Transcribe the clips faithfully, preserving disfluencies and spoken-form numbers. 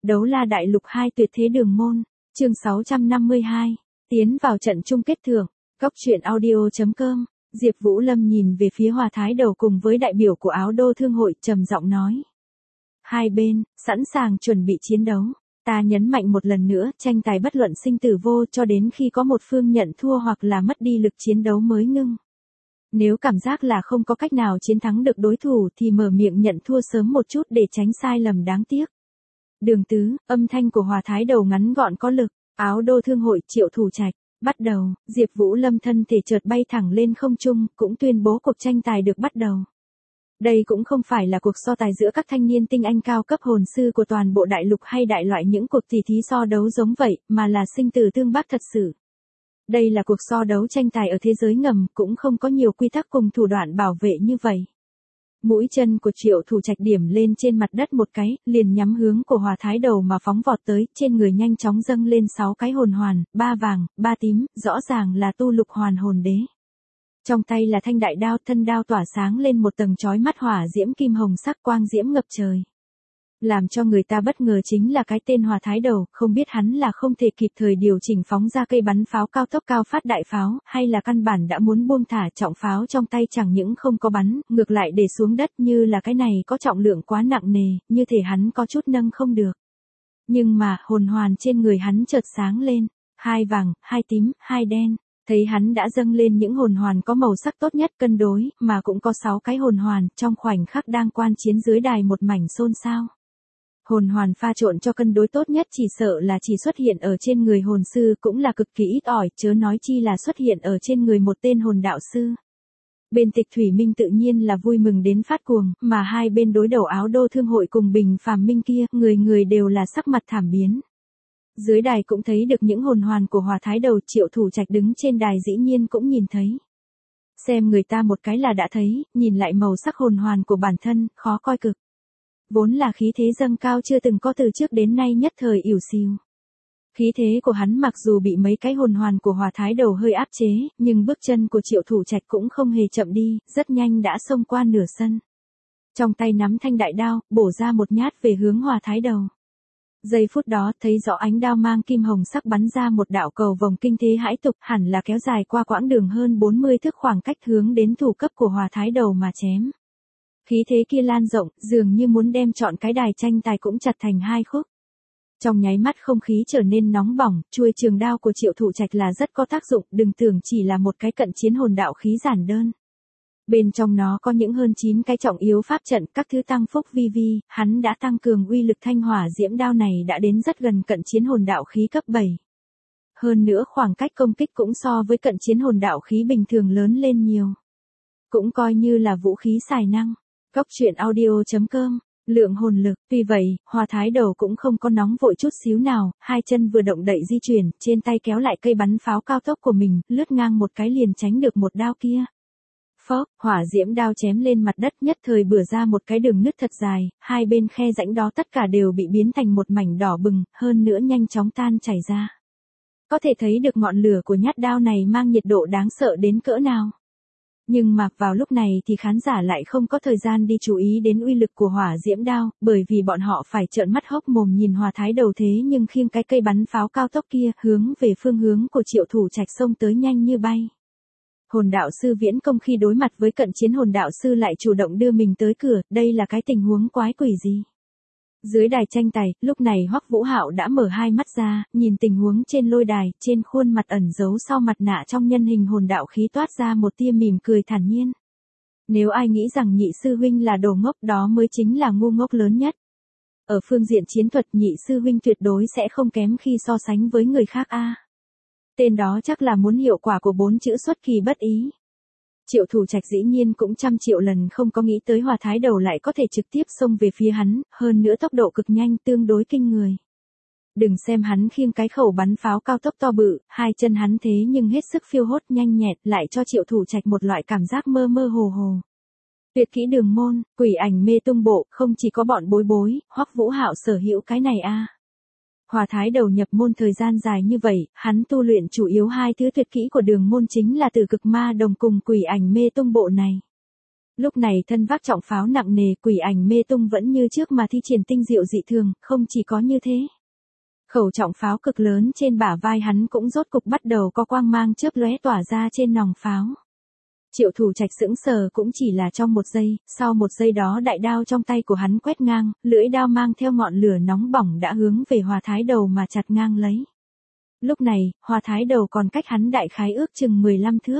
Đấu la đại lục hai tuyệt thế đường môn, chương sáu trăm năm mươi hai, tiến vào trận chung kết thưởng, góc truyện audio.com, Diệp Vũ Lâm nhìn về phía Hòa Thái Đầu cùng với đại biểu của Áo Đô Thương hội trầm giọng nói. Hai bên, sẵn sàng chuẩn bị chiến đấu, ta nhấn mạnh một lần nữa, tranh tài bất luận sinh tử vô cho đến khi có một phương nhận thua hoặc là mất đi lực chiến đấu mới ngưng. Nếu cảm giác là không có cách nào chiến thắng được đối thủ thì mở miệng nhận thua sớm một chút để tránh sai lầm đáng tiếc. Đường tứ, âm thanh của Hòa Thái Đầu ngắn gọn có lực, Áo Đô Thương hội Triệu Thủ Trạch, bắt đầu, Diệp Vũ Lâm thân thể chợt bay thẳng lên không trung, cũng tuyên bố cuộc tranh tài được bắt đầu. Đây cũng không phải là cuộc so tài giữa các thanh niên tinh anh cao cấp hồn sư của toàn bộ đại lục hay đại loại những cuộc tỷ thí so đấu giống vậy, mà là sinh tử tương bác thật sự. Đây là cuộc so đấu tranh tài ở thế giới ngầm, cũng không có nhiều quy tắc cùng thủ đoạn bảo vệ như vậy. Mũi chân của Triệu Thủ Trạch điểm lên trên mặt đất một cái, liền nhắm hướng của Hòa Thái Đầu mà phóng vọt tới, trên người nhanh chóng dâng lên sáu cái hồn hoàn, ba vàng, ba tím, rõ ràng là tu lục hoàn hồn đế. Trong tay là thanh đại đao, thân đao tỏa sáng lên một tầng chói mắt hỏa diễm kim hồng sắc quang diễm ngập trời. Làm cho người ta bất ngờ chính là cái tên Hòa Thái Đầu, không biết hắn là không thể kịp thời điều chỉnh phóng ra cây bắn pháo cao tốc cao phát đại pháo, hay là căn bản đã muốn buông thả trọng pháo trong tay chẳng những không có bắn, ngược lại để xuống đất như là cái này có trọng lượng quá nặng nề, như thể hắn có chút nâng không được. Nhưng mà, hồn hoàn trên người hắn chợt sáng lên, hai vàng, hai tím, hai đen. Thấy hắn đã dâng lên những hồn hoàn có màu sắc tốt nhất cân đối, mà cũng có sáu cái hồn hoàn, trong khoảnh khắc đang quan chiến dưới đài một mảnh xôn xao. Hồn hoàn pha trộn cho cân đối tốt nhất chỉ sợ là chỉ xuất hiện ở trên người hồn sư cũng là cực kỳ ít ỏi, chớ nói chi là xuất hiện ở trên người một tên hồn đạo sư. Bên Tịch Thủy Minh tự nhiên là vui mừng đến phát cuồng, mà hai bên đối đầu Áo Đô Thương hội cùng Bình Phàm Minh kia, người người đều là sắc mặt thảm biến. Dưới đài cũng thấy được những hồn hoàn của Hòa Thái Đầu, Triệu Thủ Trạch đứng trên đài dĩ nhiên cũng nhìn thấy. Xem người ta một cái là đã thấy, nhìn lại màu sắc hồn hoàn của bản thân, khó coi cực. Vốn là khí thế dâng cao chưa từng có từ trước đến nay nhất thời ỉu xìu. Khí thế của hắn mặc dù bị mấy cái hồn hoàn của Hòa Thái Đầu hơi áp chế, nhưng bước chân của Triệu Thủ Trạch cũng không hề chậm đi, rất nhanh đã xông qua nửa sân. Trong tay nắm thanh đại đao, bổ ra một nhát về hướng Hòa Thái Đầu. Giây phút đó, thấy rõ ánh đao mang kim hồng sắc bắn ra một đạo cầu vòng kinh thế hãi tục, hẳn là kéo dài qua quãng đường hơn bốn mươi thước khoảng cách hướng đến thủ cấp của Hòa Thái Đầu mà chém. Khí thế kia lan rộng, dường như muốn đem trọn cái đài tranh tài cũng chặt thành hai khúc. Trong nháy mắt không khí trở nên nóng bỏng, chuôi trường đao của Triệu Thủ Trạch là rất có tác dụng, đừng tưởng chỉ là một cái cận chiến hồn đạo khí giản đơn. Bên trong nó có những hơn chín cái trọng yếu pháp trận, các thứ tăng phúc vi vi, hắn đã tăng cường uy lực thanh hỏa diễm đao này đã đến rất gần cận chiến hồn đạo khí cấp bảy. Hơn nữa khoảng cách công kích cũng so với cận chiến hồn đạo khí bình thường lớn lên nhiều. Cũng coi như là vũ khí xài năng. Góc truyện audio.com, lượng hồn lực, tuy vậy, Hòa Thái Đầu cũng không có nóng vội chút xíu nào, hai chân vừa động đậy di chuyển, trên tay kéo lại cây bắn pháo cao tốc của mình, lướt ngang một cái liền tránh được một đao kia. Phốc, hỏa diễm đao chém lên mặt đất nhất thời bừa ra một cái đường nứt thật dài, hai bên khe rãnh đó tất cả đều bị biến thành một mảnh đỏ bừng, hơn nữa nhanh chóng tan chảy ra. Có thể thấy được ngọn lửa của nhát đao này mang nhiệt độ đáng sợ đến cỡ nào. Nhưng mà vào lúc này thì khán giả lại không có thời gian đi chú ý đến uy lực của hỏa diễm đao, bởi vì bọn họ phải trợn mắt hốc mồm nhìn Hòa Thái Đầu thế nhưng khiêng cái cây bắn pháo cao tốc kia hướng về phương hướng của Triệu Thủ Trạch xông tới nhanh như bay. Hồn đạo sư Viễn Công khi đối mặt với cận chiến hồn đạo sư lại chủ động đưa mình tới cửa, đây là cái tình huống quái quỷ gì? Dưới đài tranh tài, lúc này Hoắc Vũ Hạo đã mở hai mắt ra, nhìn tình huống trên lôi đài, trên khuôn mặt ẩn giấu sau mặt nạ trong nhân hình hồn đạo khí toát ra một tia mỉm cười thản nhiên. Nếu ai nghĩ rằng nhị sư huynh là đồ ngốc đó mới chính là ngu ngốc lớn nhất. Ở phương diện chiến thuật nhị sư huynh tuyệt đối sẽ không kém khi so sánh với người khác a. Tên đó chắc là muốn hiệu quả của bốn chữ xuất kỳ bất ý. Triệu Thủ Trạch dĩ nhiên cũng trăm triệu lần không có nghĩ tới Hòa Thái Đầu lại có thể trực tiếp xông về phía hắn, hơn nữa tốc độ cực nhanh tương đối kinh người. Đừng xem hắn khiêng cái khẩu bắn pháo cao tốc to bự, hai chân hắn thế nhưng hết sức phiêu hốt nhanh nhẹt lại cho Triệu Thủ Trạch một loại cảm giác mơ mơ hồ hồ. Tuyệt kỹ đường môn, quỷ ảnh mê tung bộ, không chỉ có bọn bối bối, Hoắc Vũ Hạo sở hữu cái này a. Hòa Thái Đầu nhập môn thời gian dài như vậy, hắn tu luyện chủ yếu hai thứ tuyệt kỹ của đường môn chính là từ cực ma đồng cùng quỷ ảnh mê tung bộ này. Lúc này thân vác trọng pháo nặng nề, quỷ ảnh mê tung vẫn như trước mà thi triển tinh diệu dị thường, không chỉ có như thế. Khẩu trọng pháo cực lớn trên bả vai hắn cũng rốt cục bắt đầu có quang mang chớp lóe tỏa ra trên nòng pháo. Triệu Thủ Trạch sững sờ cũng chỉ là trong một giây, sau một giây đó đại đao trong tay của hắn quét ngang, lưỡi đao mang theo ngọn lửa nóng bỏng đã hướng về Hòa Thái Đầu mà chặt ngang lấy. Lúc này, Hòa Thái Đầu còn cách hắn đại khái ước chừng mười lăm thước.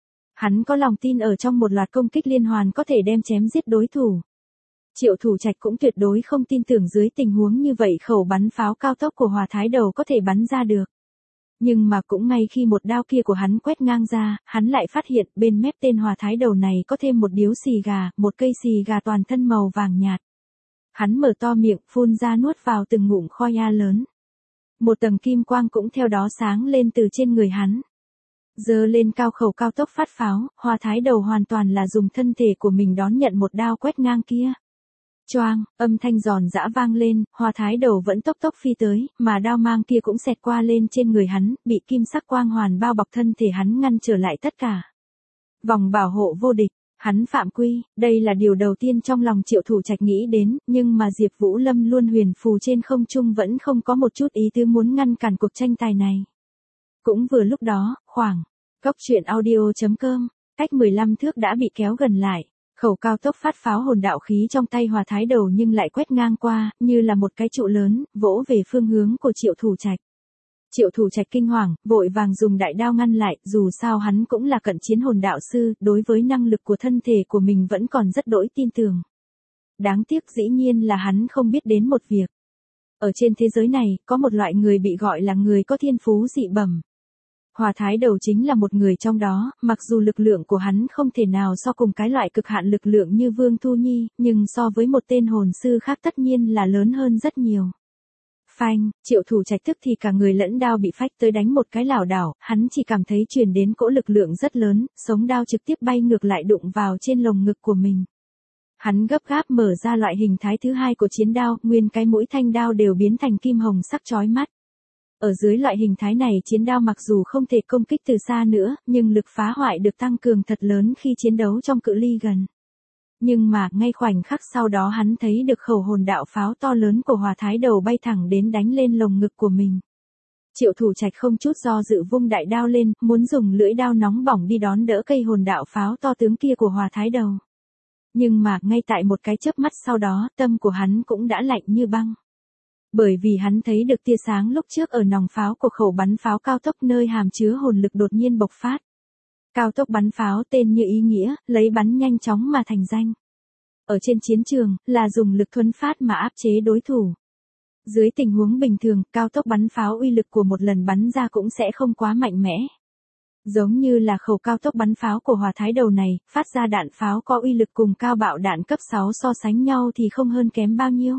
Hắn có lòng tin ở trong một loạt công kích liên hoàn có thể đem chém giết đối thủ. Triệu Thủ Trạch cũng tuyệt đối không tin tưởng dưới tình huống như vậy khẩu bắn pháo cao tốc của Hòa Thái Đầu có thể bắn ra được. Nhưng mà cũng ngay khi một đao kia của hắn quét ngang ra, hắn lại phát hiện bên mép tên Hòa Thái Đầu này có thêm một điếu xì gà, một cây xì gà toàn thân màu vàng nhạt. Hắn mở to miệng, phun ra nuốt vào từng ngụm khói a lớn. Một tầng kim quang cũng theo đó sáng lên từ trên người hắn. Giơ lên cao khẩu cao tốc phát pháo, Hòa Thái Đầu hoàn toàn là dùng thân thể của mình đón nhận một đao quét ngang kia. Choang, âm thanh giòn giã vang lên, Hòa Thái Đầu vẫn tốc tốc phi tới, mà đao mang kia cũng xẹt qua lên trên người hắn, bị kim sắc quang hoàn bao bọc thân thể hắn ngăn trở lại tất cả. Vòng bảo hộ vô địch, hắn phạm quy, đây là điều đầu tiên trong lòng Triệu Thủ Trạch nghĩ đến, nhưng mà Diệp Vũ Lâm luôn huyền phù trên không trung vẫn không có một chút ý tứ muốn ngăn cản cuộc tranh tài này. Cũng vừa lúc đó, khoảng, Cốc truyện audio chấm com, cách mười lăm thước đã bị kéo gần lại. Khẩu cao tốc phát pháo hồn đạo khí trong tay Hòa Thái Đầu nhưng lại quét ngang qua, như là một cái trụ lớn, vỗ về phương hướng của Triệu Thủ Trạch. Triệu Thủ Trạch kinh hoàng, vội vàng dùng đại đao ngăn lại, dù sao hắn cũng là cận chiến hồn đạo sư, đối với năng lực của thân thể của mình vẫn còn rất đỗi tin tưởng. Đáng tiếc dĩ nhiên là hắn không biết đến một việc. Ở trên thế giới này, có một loại người bị gọi là người có thiên phú dị bẩm. Hòa Thái Đầu chính là một người trong đó, mặc dù lực lượng của hắn không thể nào so cùng cái loại cực hạn lực lượng như Vương Thu Nhi, nhưng so với một tên hồn sư khác tất nhiên là lớn hơn rất nhiều. Phanh, Triệu Thủ Trạch tức thì cả người lẫn đao bị phách tới đánh một cái lảo đảo, hắn chỉ cảm thấy truyền đến cỗ lực lượng rất lớn, sống đao trực tiếp bay ngược lại đụng vào trên lồng ngực của mình. Hắn gấp gáp mở ra loại hình thái thứ hai của chiến đao, nguyên cái mũi thanh đao đều biến thành kim hồng sắc chói mắt. Ở dưới loại hình thái này chiến đao mặc dù không thể công kích từ xa nữa, nhưng lực phá hoại được tăng cường thật lớn khi chiến đấu trong cự ly gần. Nhưng mà, ngay khoảnh khắc sau đó hắn thấy được khẩu hồn đạo pháo to lớn của Hòa Thái Đầu bay thẳng đến đánh lên lồng ngực của mình. Triệu Thủ Trạch không chút do dự vung đại đao lên, muốn dùng lưỡi đao nóng bỏng đi đón đỡ cây hồn đạo pháo to tướng kia của Hòa Thái Đầu. Nhưng mà, ngay tại một cái chớp mắt sau đó, tâm của hắn cũng đã lạnh như băng. Bởi vì hắn thấy được tia sáng lúc trước ở nòng pháo của khẩu bắn pháo cao tốc nơi hàm chứa hồn lực đột nhiên bộc phát. Cao tốc bắn pháo tên như ý nghĩa, lấy bắn nhanh chóng mà thành danh. Ở trên chiến trường, là dùng lực thuấn phát mà áp chế đối thủ. Dưới tình huống bình thường, cao tốc bắn pháo uy lực của một lần bắn ra cũng sẽ không quá mạnh mẽ. Giống như là khẩu cao tốc bắn pháo của Hòa Thái Đầu này, phát ra đạn pháo có uy lực cùng cao bạo đạn cấp sáu so sánh nhau thì không hơn kém bao nhiêu.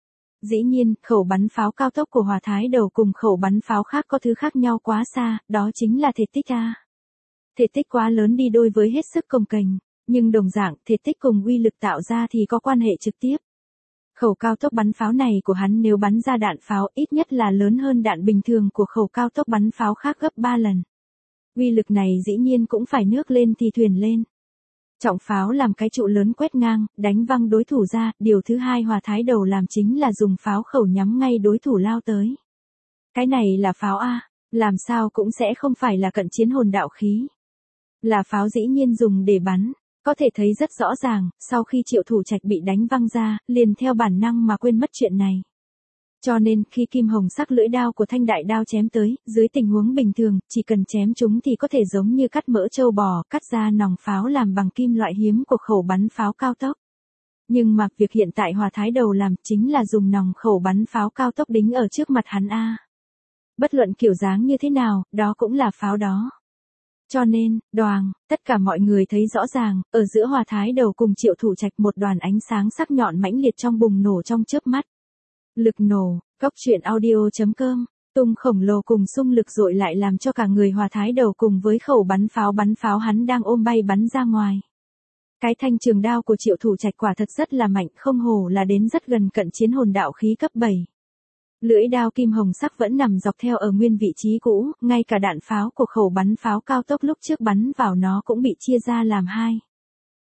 Dĩ nhiên, khẩu bắn pháo cao tốc của Hòa Thái Đầu cùng khẩu bắn pháo khác có thứ khác nhau quá xa, đó chính là thể tích A. Thể tích quá lớn đi đôi với hết sức cồng kềnh, nhưng đồng dạng, thể tích cùng uy lực tạo ra thì có quan hệ trực tiếp. Khẩu cao tốc bắn pháo này của hắn nếu bắn ra đạn pháo ít nhất là lớn hơn đạn bình thường của khẩu cao tốc bắn pháo khác gấp ba lần. Uy lực này dĩ nhiên cũng phải nước lên thì thuyền lên. Trọng pháo làm cái trụ lớn quét ngang, đánh văng đối thủ ra, điều thứ hai Hòa Thái Đầu làm chính là dùng pháo khẩu nhắm ngay đối thủ lao tới. Cái này là pháo A, làm sao cũng sẽ không phải là cận chiến hồn đạo khí. Là pháo dĩ nhiên dùng để bắn, có thể thấy rất rõ ràng, sau khi Triệu Thủ Trạch bị đánh văng ra, liền theo bản năng mà quên mất chuyện này. Cho nên, khi kim hồng sắc lưỡi đao của thanh đại đao chém tới, dưới tình huống bình thường, chỉ cần chém chúng thì có thể giống như cắt mỡ trâu bò, cắt ra nòng pháo làm bằng kim loại hiếm của khẩu bắn pháo cao tốc. Nhưng mà, việc hiện tại Hòa Thái Đầu làm chính là dùng nòng khẩu bắn pháo cao tốc đính ở trước mặt hắn A. Bất luận kiểu dáng như thế nào, đó cũng là pháo đó. Cho nên, đoàng, tất cả mọi người thấy rõ ràng, ở giữa Hòa Thái Đầu cùng Triệu Thủ Trạch một đoàn ánh sáng sắc nhọn mãnh liệt trong bùng nổ trong chớp mắt. Lực nổ, Cốc truyện audio chấm com, tung khổng lồ cùng xung lực dội lại làm cho cả người Hòa Thái Đầu cùng với khẩu bắn pháo bắn pháo hắn đang ôm bay bắn ra ngoài. Cái thanh trường đao của Triệu Thủ Trạch quả thật rất là mạnh, không hổ là đến rất gần cận chiến hồn đạo khí cấp bảy. Lưỡi đao kim hồng sắc vẫn nằm dọc theo ở nguyên vị trí cũ, ngay cả đạn pháo của khẩu bắn pháo cao tốc lúc trước bắn vào nó cũng bị chia ra làm hai.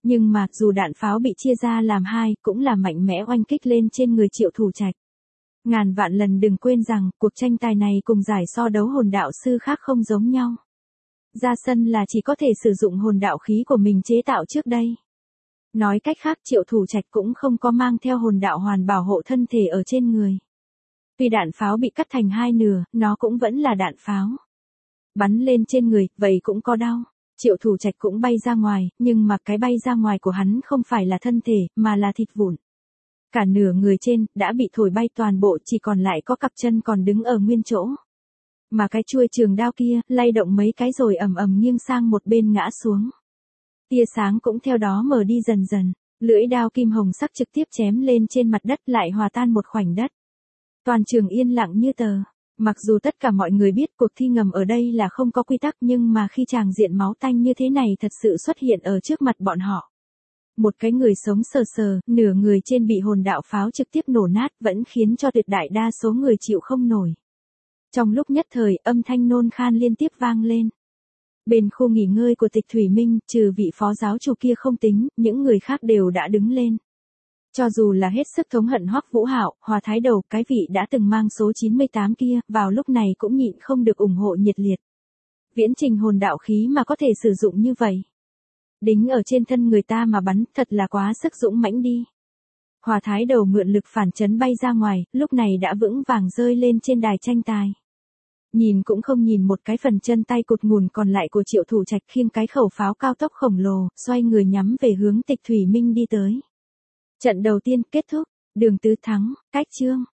Nhưng mà, dù đạn pháo bị chia ra làm hai, cũng là mạnh mẽ oanh kích lên trên người Triệu Thủ Trạch. Ngàn vạn lần đừng quên rằng, cuộc tranh tài này cùng giải so đấu hồn đạo sư khác không giống nhau. Ra sân là chỉ có thể sử dụng hồn đạo khí của mình chế tạo trước đây. Nói cách khác, Triệu Thủ Trạch cũng không có mang theo hồn đạo hoàn bảo hộ thân thể ở trên người. Tuy đạn pháo bị cắt thành hai nửa, nó cũng vẫn là đạn pháo. Bắn lên trên người, vậy cũng có đau. Triệu Thủ Trạch cũng bay ra ngoài, nhưng mà cái bay ra ngoài của hắn không phải là thân thể, mà là thịt vụn. Cả nửa người trên, đã bị thổi bay toàn bộ, chỉ còn lại có cặp chân còn đứng ở nguyên chỗ. Mà cái chuôi trường đao kia, lay động mấy cái rồi ầm ầm nghiêng sang một bên ngã xuống. Tia sáng cũng theo đó mở đi dần dần, lưỡi đao kim hồng sắc trực tiếp chém lên trên mặt đất lại hòa tan một khoảnh đất. Toàn trường yên lặng như tờ. Mặc dù tất cả mọi người biết cuộc thi ngầm ở đây là không có quy tắc, nhưng mà khi tràng diện máu tanh như thế này thật sự xuất hiện ở trước mặt bọn họ. Một cái người sống sờ sờ, nửa người trên bị hồn đạo pháo trực tiếp nổ nát vẫn khiến cho tuyệt đại đa số người chịu không nổi. Trong lúc nhất thời, âm thanh nôn khan liên tiếp vang lên. Bên khu nghỉ ngơi của Tịch Thủy Minh, trừ vị phó giáo chủ kia không tính, những người khác đều đã đứng lên. Cho dù là hết sức thống hận Hoắc Vũ Hạo, Hòa Thái Đầu, cái vị đã từng mang số chín mươi tám kia, vào lúc này cũng nhịn không được ủng hộ nhiệt liệt. Viễn trình hồn đạo khí mà có thể sử dụng như vậy. Đính ở trên thân người ta mà bắn, thật là quá sức dũng mãnh đi. Hòa Thái Đầu mượn lực phản chấn bay ra ngoài, lúc này đã vững vàng rơi lên trên đài tranh tài. Nhìn cũng không nhìn một cái, phần chân tay cụt ngùn còn lại của Triệu Thủ Trạch khiêng cái khẩu pháo cao tốc khổng lồ, xoay người nhắm về hướng Tịch Thủy Minh đi tới. Trận đầu tiên kết thúc, Đường Tứ thắng, cách chương.